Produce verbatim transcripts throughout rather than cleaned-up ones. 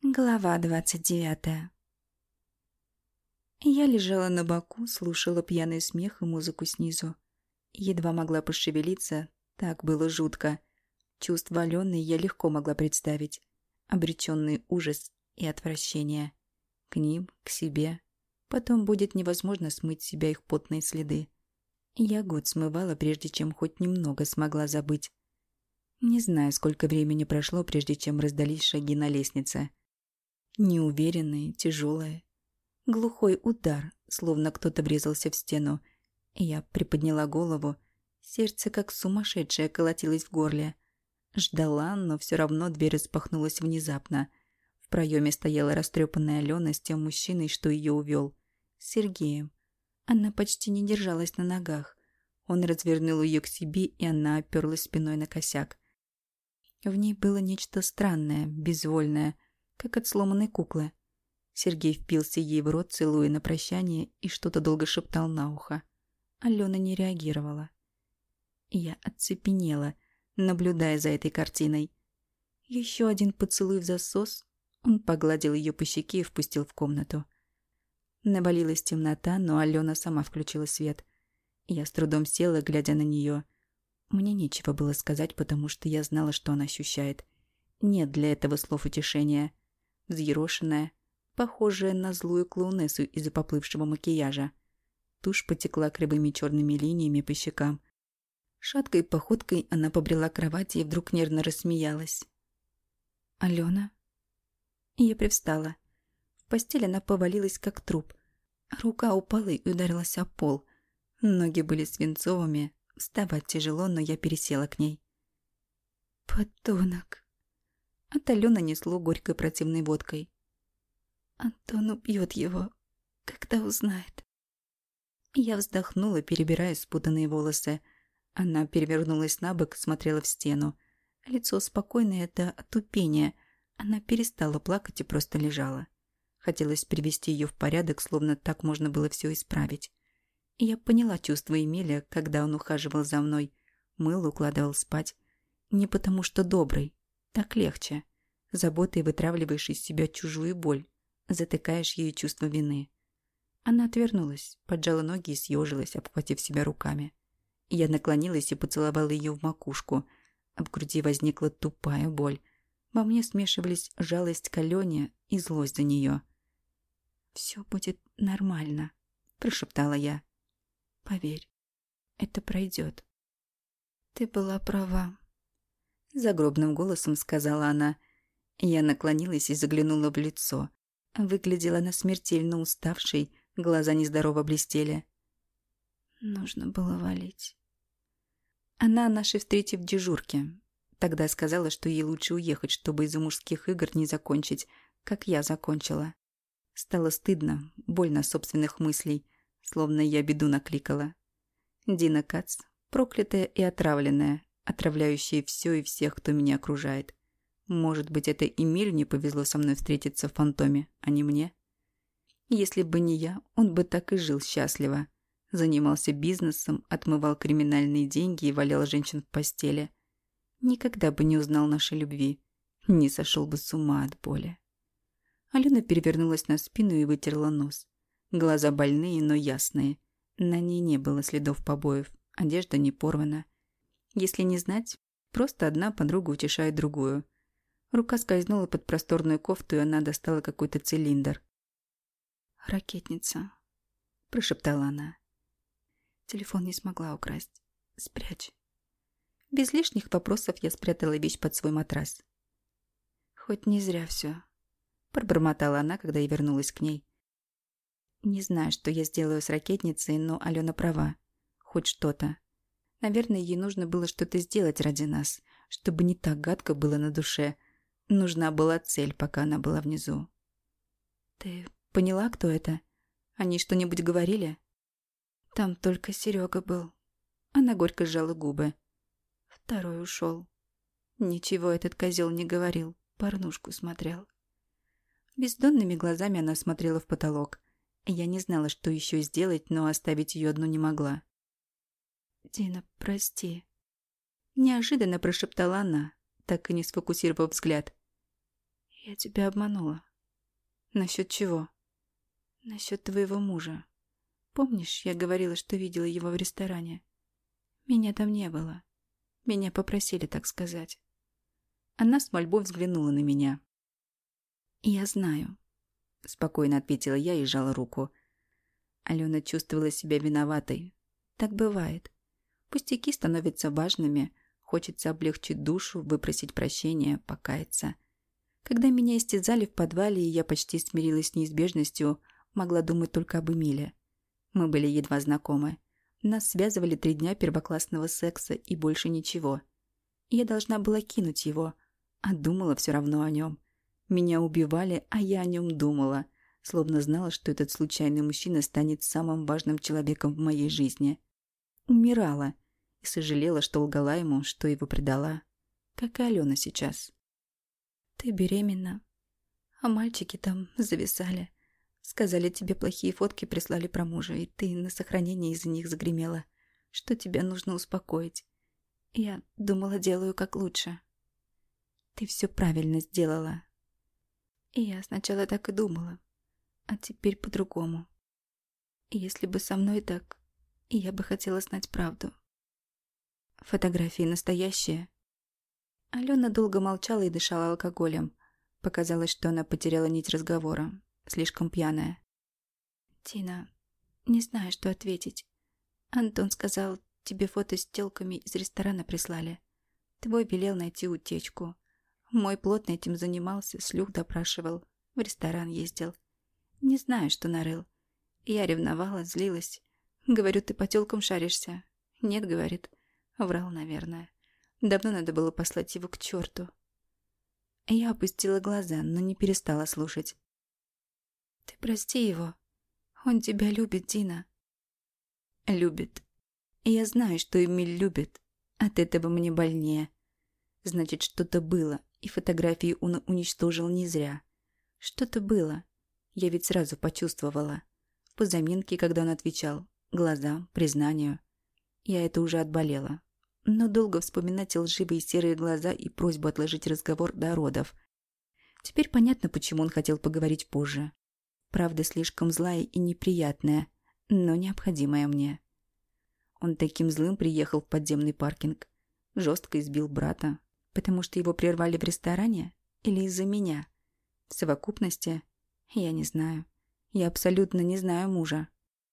Глава двадцать девятая. Я лежала на боку, слушала пьяный смех и музыку снизу. Едва могла пошевелиться, так было жутко. Чувства Алены я легко могла представить. Обреченный ужас и отвращение. К ним, к себе. Потом будет невозможно смыть с себя их потные следы. Я год смывала, прежде чем хоть немного смогла забыть. Не знаю, сколько времени прошло, прежде чем раздались шаги на лестнице. Неуверенные, тяжелые. Глухой удар, словно кто-то врезался в стену. Я приподняла голову. Сердце, как сумасшедшее, колотилось в горле. Ждала, но все равно дверь распахнулась внезапно. В проеме стояла растрепанная Алена с тем мужчиной, что ее увел. С Сергеем. Она почти не держалась на ногах. Он развернул ее к себе, и она оперлась спиной на косяк. В ней было нечто странное, безвольное, как от сломанной куклы. Сергей впился ей в рот, целуя на прощание, и что-то долго шептал на ухо. Алена не реагировала. Я оцепенела, наблюдая за этой картиной. Еще один поцелуй в засос. Он погладил ее по щеке и впустил в комнату. Навалилась темнота, но Алена сама включила свет. Я с трудом села, глядя на нее. Мне нечего было сказать, потому что я знала, что она ощущает. Нет для этого слов утешения. Взъерошенная, похожая на злую клоунессу из-за поплывшего макияжа. Тушь потекла кривыми черными линиями по щекам. Шаткой походкой она побрела к кровати и вдруг нервно рассмеялась. «Алена?» Я привстала. В постель она повалилась, как труп. Рука упала и ударилась о пол. Ноги были свинцовыми. Вставать тяжело, но я пересела к ней. «Подонок!» От Алены несло горькой противной водкой. «Антон убьет его, когда узнает». Я вздохнула, перебирая спутанные волосы. Она перевернулась на бок, смотрела в стену. Лицо спокойное до отупения. Она перестала плакать и просто лежала. Хотелось привести ее в порядок, словно так можно было все исправить. И я поняла чувства Эмиля, когда он ухаживал за мной, мыл, укладывал спать. Не потому что добрый. Так легче. Заботой вытравливаешь из себя чужую боль. Затыкаешь ей чувство вины. Она отвернулась, поджала ноги и съежилась, обхватив себя руками. Я наклонилась и поцеловала ее в макушку. В груди возникла тупая боль. Во мне смешивались жалость к Алене и злость за нее. «Все будет нормально», – прошептала я. «Поверь, это пройдет». «Ты была права», – загробным голосом сказала она. Я наклонилась и заглянула в лицо. Выглядела она смертельно уставшей, глаза нездорово блестели. Нужно было валить. Она о нашей встрече в дежурке. Тогда сказала, что ей лучше уехать, чтобы из-за мужских игр не закончить, как я закончила. Стало стыдно, больно собственных мыслей, словно я беду накликала. Дина Кац, проклятая и отравленная, отравляющая все и всех, кто меня окружает. Может быть, это Эмилю не повезло со мной встретиться в фантоме, а не мне? Если бы не я, он бы так и жил счастливо. Занимался бизнесом, отмывал криминальные деньги и валял женщин в постели. Никогда бы не узнал нашей любви. Не сошел бы с ума от боли. Алена перевернулась на спину и вытерла нос. Глаза больные, но ясные. На ней не было следов побоев. Одежда не порвана. Если не знать, просто одна подруга утешает другую. Рука скользнула под просторную кофту, и она достала какой-то цилиндр. «Ракетница», – прошептала она. «Телефон не смогла украсть. Спрячь». Без лишних вопросов я спрятала вещь под свой матрас. «Хоть не зря все», – пробормотала она, когда я вернулась к ней. Не знаю, что я сделаю с ракетницей, но Алена права. Хоть что-то. Наверное, ей нужно было что-то сделать ради нас, чтобы не так гадко было на душе. Нужна была цель, пока она была внизу. «Ты поняла, кто это? Они что-нибудь говорили?» «Там только Серега был». Она горько сжала губы. Второй ушел. Ничего этот козел не говорил, порнушку смотрел. Бездонными глазами она смотрела в потолок. Я не знала, что еще сделать, но оставить ее одну не могла. «Дина, прости». Неожиданно прошептала она, так и не сфокусировав взгляд. Я тебя обманула. Насчет чего? Насчет твоего мужа. Помнишь, я говорила, что видела его в ресторане? Меня там не было. Меня попросили, так сказать. Она с мольбой взглянула на меня. «Я знаю», — спокойно ответила я и сжала руку. Алена чувствовала себя виноватой. Так бывает. Пустяки становятся важными, хочется облегчить душу, выпросить прощения, покаяться. Когда меня истязали в подвале, и я почти смирилась с неизбежностью, могла думать только об Эмиле. Мы были едва знакомы. Нас связывали три дня первоклассного секса и больше ничего. Я должна была кинуть его, а думала все равно о нем. Меня убивали, а я о нем думала, словно знала, что этот случайный мужчина станет самым важным человеком в моей жизни. Умирала и сожалела, что лгала ему, что его предала. Как и Алена сейчас. «Ты беременна, а мальчики там зависали. Сказали, тебе плохие фотки прислали про мужа, и ты на сохранение из-за них загремела, что тебя нужно успокоить. Я думала, делаю как лучше. Ты все правильно сделала. И я сначала так и думала, а теперь по-другому. Если бы со мной так, я бы хотела знать правду. Фотографии настоящие». Алена долго молчала и дышала алкоголем. Показалось, что она потеряла нить разговора. Слишком пьяная. «Тина, не знаю, что ответить. Антон сказал, тебе фото с тёлками из ресторана прислали. Твой велел найти утечку. Мой плотно этим занимался, слух допрашивал, в ресторан ездил. Не знаю, что нарыл. Я ревновала, злилась. Говорю, ты по тёлкам шаришься. Нет, говорит. Врал, наверное. Давно надо было послать его к черту». Я опустила глаза, но не перестала слушать. «Ты прости его. Он тебя любит, Дина». «Любит. Я знаю, что Эмиль любит. От этого мне больнее. Значит, что-то было, и фотографии он уничтожил не зря. Что-то было. Я ведь сразу почувствовала. По заминке, когда он отвечал. Глазам, признанию. Я это уже отболела. Но долго вспоминать лживые серые глаза и просьбу отложить разговор до родов. Теперь понятно, почему он хотел поговорить позже. Правда слишком злая и неприятная, но необходимая мне. Он таким злым приехал в подземный паркинг. Жестко избил брата, потому что его прервали в ресторане или из-за меня. В совокупности я не знаю. Я абсолютно не знаю мужа.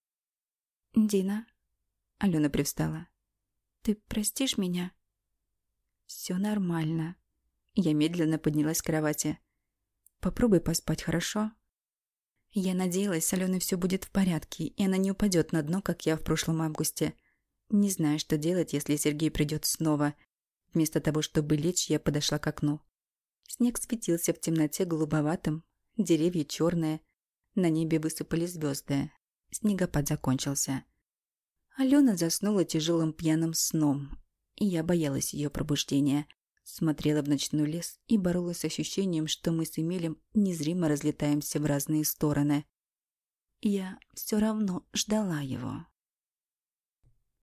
«Дина?» Алена привстала. «Ты простишь меня?» «Все нормально». Я медленно поднялась с кровати. «Попробуй поспать, хорошо?» Я надеялась, с Аленой все будет в порядке, и она не упадет на дно, как я в прошлом августе. Не знаю, что делать, если Сергей придет снова. Вместо того, чтобы лечь, я подошла к окну. Снег светился в темноте голубоватым, деревья черные, на небе высыпали звезды. Снегопад закончился. Алена заснула тяжелым пьяным сном, и я боялась ее пробуждения. Смотрела в ночной лес и боролась с ощущением, что мы с Эмилем незримо разлетаемся в разные стороны. Я все равно ждала его.